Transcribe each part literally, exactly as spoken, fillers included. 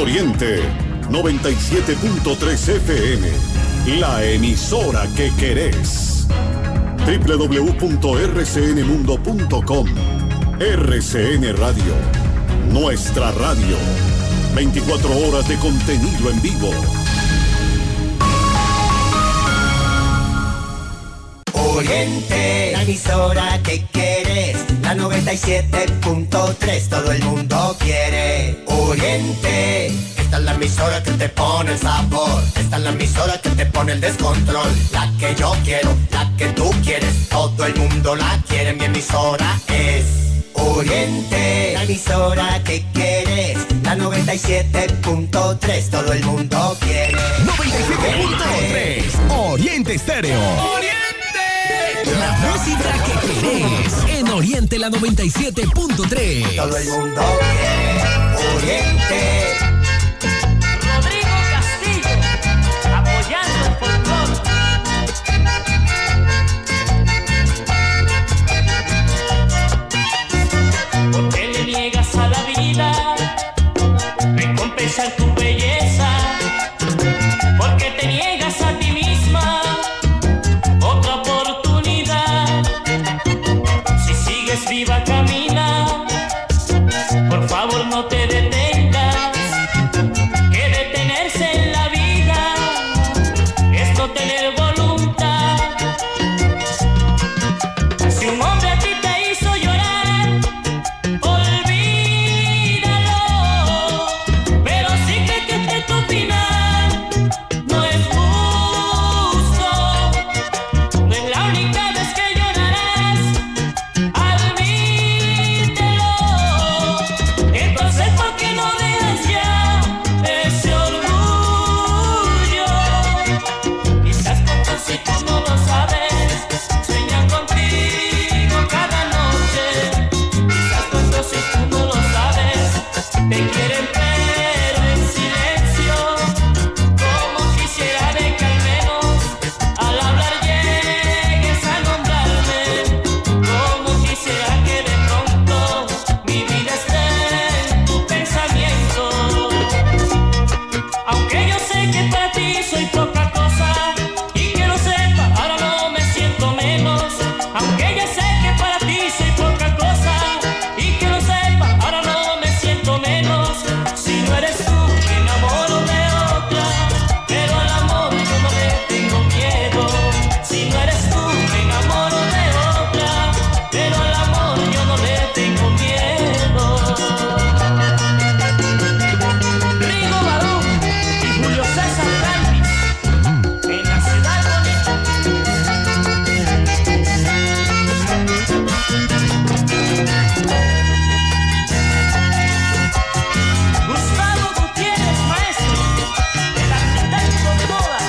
Oriente, noventa y siete punto tres F M. La emisora que querés. doble u doble u doble u punto r c n mundo punto com. R C N Radio. Nuestra radio. veinticuatro horas de contenido en vivo. Oriente, la emisora que quieres, la noventa y siete punto tres, todo el mundo quiere. Oriente, esta es la emisora que te pone el sabor, esta es la emisora que te pone el descontrol, la que yo quiero, la que tú quieres, todo el mundo la quiere, mi emisora es Oriente, la emisora que quieres, la noventa y siete punto tres, todo el mundo quiere. noventa y siete punto tres, Oriente Estéreo. Oriente. La música que querés en Oriente, la noventa y siete punto tres. Todo el mundo quiere Oriente. Rodrigo Castillo, apoyando el folclore. ¿Por qué le niegas a la vida recompensar tu belleza? ¿Por qué te niegas a ti misma otra oportunidad? Si sigues viva, camina, por favor no te detengas, que detenerse en la vida es no tener voluntad. Si un hombre a ti te hizo llorar, olvídalo, pero sí que que esté tu final no es justo, no es la única vez que llorarás, admítelo. Entonces, ¿por qué no dejas ya ese orgullo? Quizás tonto si tú no lo sabes, sueñan contigo cada noche. Quizás tonto si tú no lo sabes, te quieren pero en silencio. Como quisiera de que al menos al hablar llegues a nombrarme. Como quisiera que de pronto mi vida esté en tu pensamiento. Aunque yo sé que para ti soy poca cosa y que lo sepa, ahora no me siento menos. Aunque ya sé que para ti soy poca cosa y que lo sepa, ahora no me siento menos. Si no eres tú, me enamoro de otra, pero al amor yo no le tengo miedo. Si no eres tú, me enamoro de otra, pero al amor yo no le tengo miedo. Rigo Barón y Julio César Galvis, en la ciudad bonita. Gustavo Gutiérrez, maestro, el arquitecto de moda.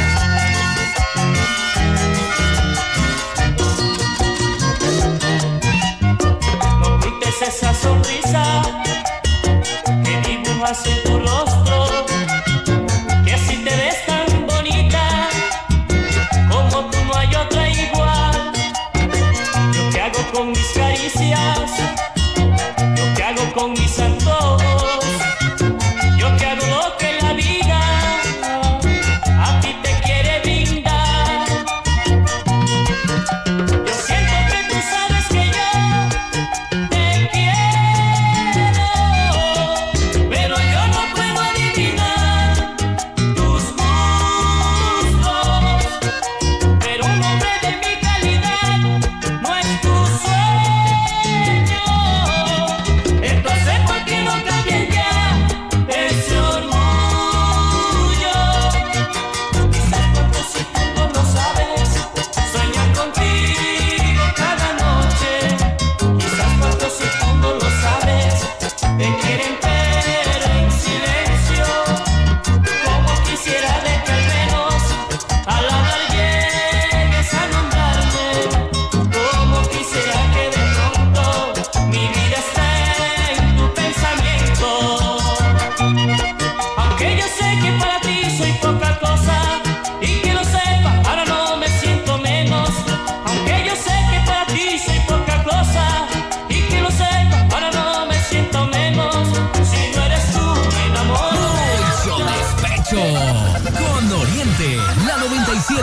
No quites esa sonrisa que dibujas en tu rostro, que así te ves tan bonita, como tú no hay otra igual. Yo qué hago con mis caricias, yo qué hago con mis antojos, yo qué hago lo que la vida a ti te quiere brindar. Yo siento que tú sabes que yo te quiero, pero yo no puedo adivinar tus gustos. Pero un hombre de mi calidad no es tu sueño. Entonces, ¿por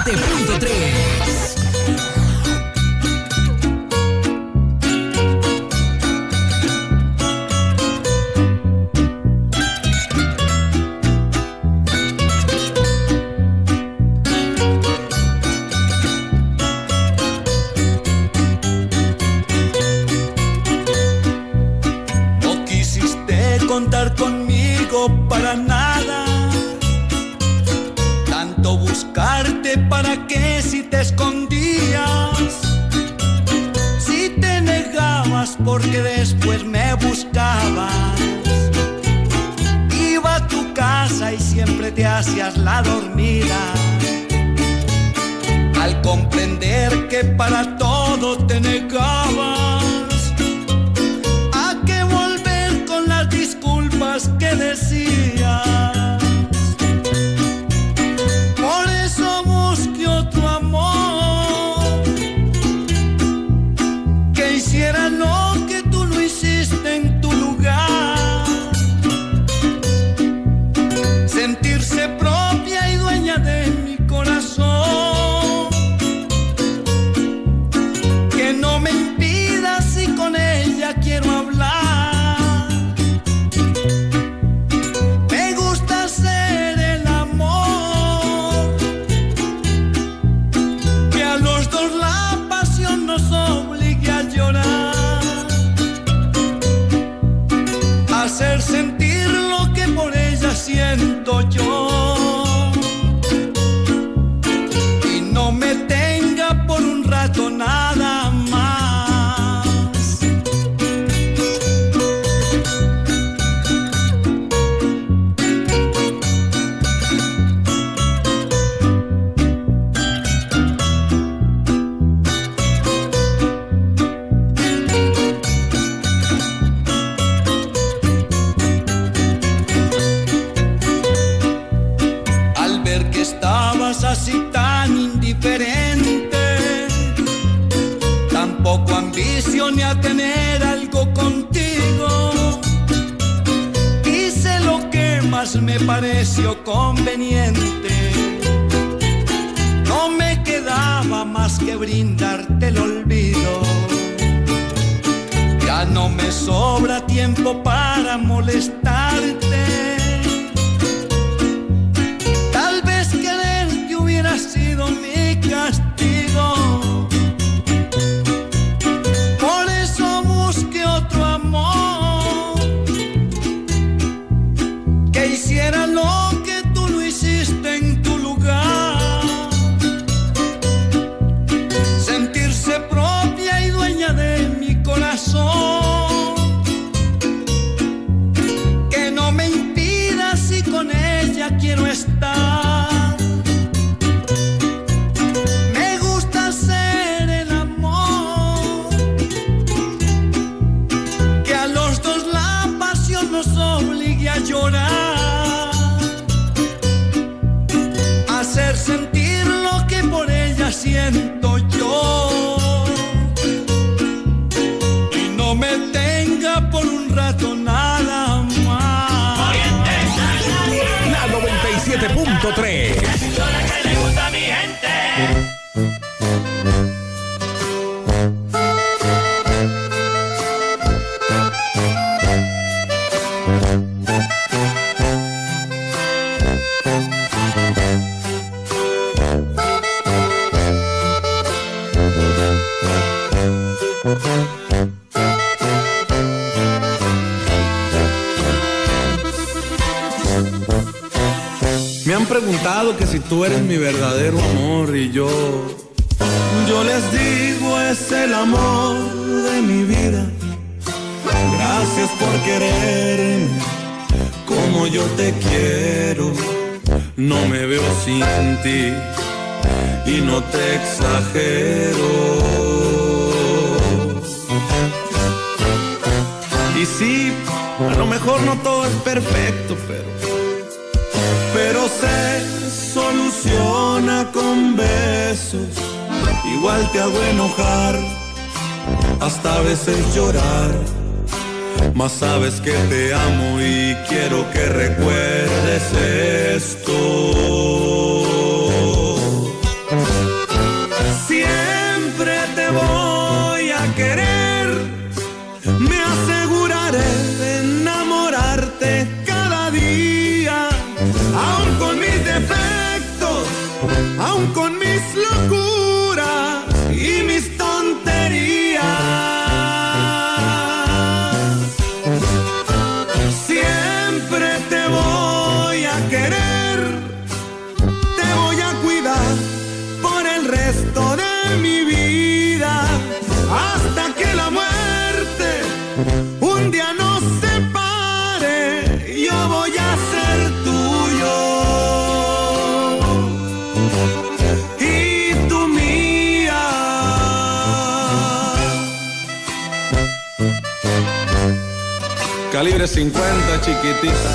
siete punto tres. Contar conmigo para nada, tanto buscarte para que si te escondías, si te negabas porque después me buscabas, iba a tu casa y siempre te hacías la dormida, al comprender que para todo te negabas. Que decías, por eso busqué otro amor que hiciera lo que tú no hiciste en tu lugar, sentirse propia y dueña de mi corazón, que no me impida si con ella quiero hablar. Hacer sentir lo que por ella siento yo y no me tenga por un rato nada más. Así tan indiferente, tampoco ambicioné a tener algo contigo, hice lo que más me pareció conveniente, no me quedaba más que brindarte el olvido, ya no me sobra tiempo para molestarte. Hubiera sido mi castigo, por eso busqué otro amor que hiciera lo que tú no hiciste en tu lugar, sentirse propia y dueña de mi corazón, que no me impida si con ella quiero estar. Llorar, hacer sentir lo que por ella siento yo y no me tenga por un rato nada más. La noventa y siete punto tres. Que le gusta a mi gente. Me han preguntado que si tú eres mi verdadero amor y yo, yo les digo es el amor de mi vida. Gracias por quererme como yo te quiero. No me veo sin ti y no te exagero. Y sí, a lo mejor no todo es perfecto, pero pero se soluciona con besos. Igual te hago enojar, hasta a veces llorar, mas sabes que te amo y quiero que recuerdes esto. Calibre cincuenta, chiquitita.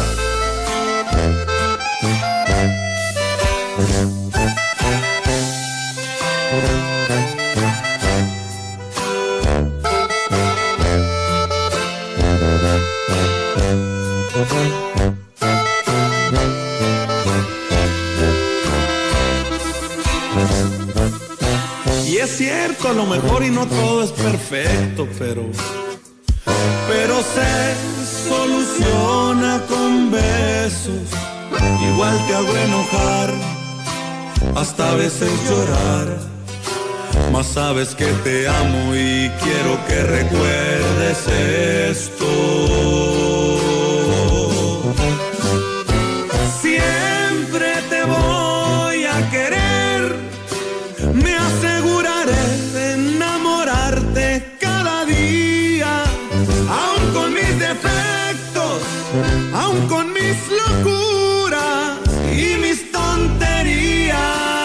Y es cierto, a lo mejor y no todo es perfecto, pero pero se soluciona con besos. Igual te hago enojar, hasta a veces llorar, mas sabes que te amo y quiero que recuerdes esto. Siempre te voy a querer, me aseguraré de enamorarte cada día, aun con mis defectos, aun con mis locuras y mis tonterías.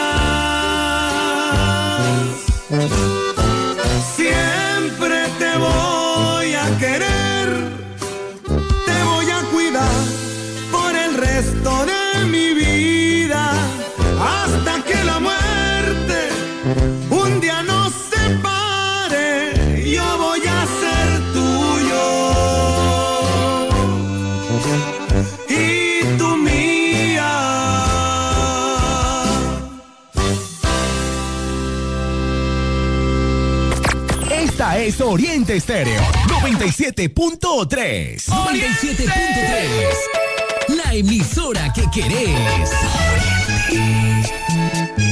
Siempre te voy a querer, te voy a cuidar por el resto de mi vida, hasta que la muerte un día nos separe. Yo voy a ser tuyo y tú mía. Esta es Oriente Estéreo noventa y siete punto tres. noventa y siete punto tres. La emisora que querés. Oriente.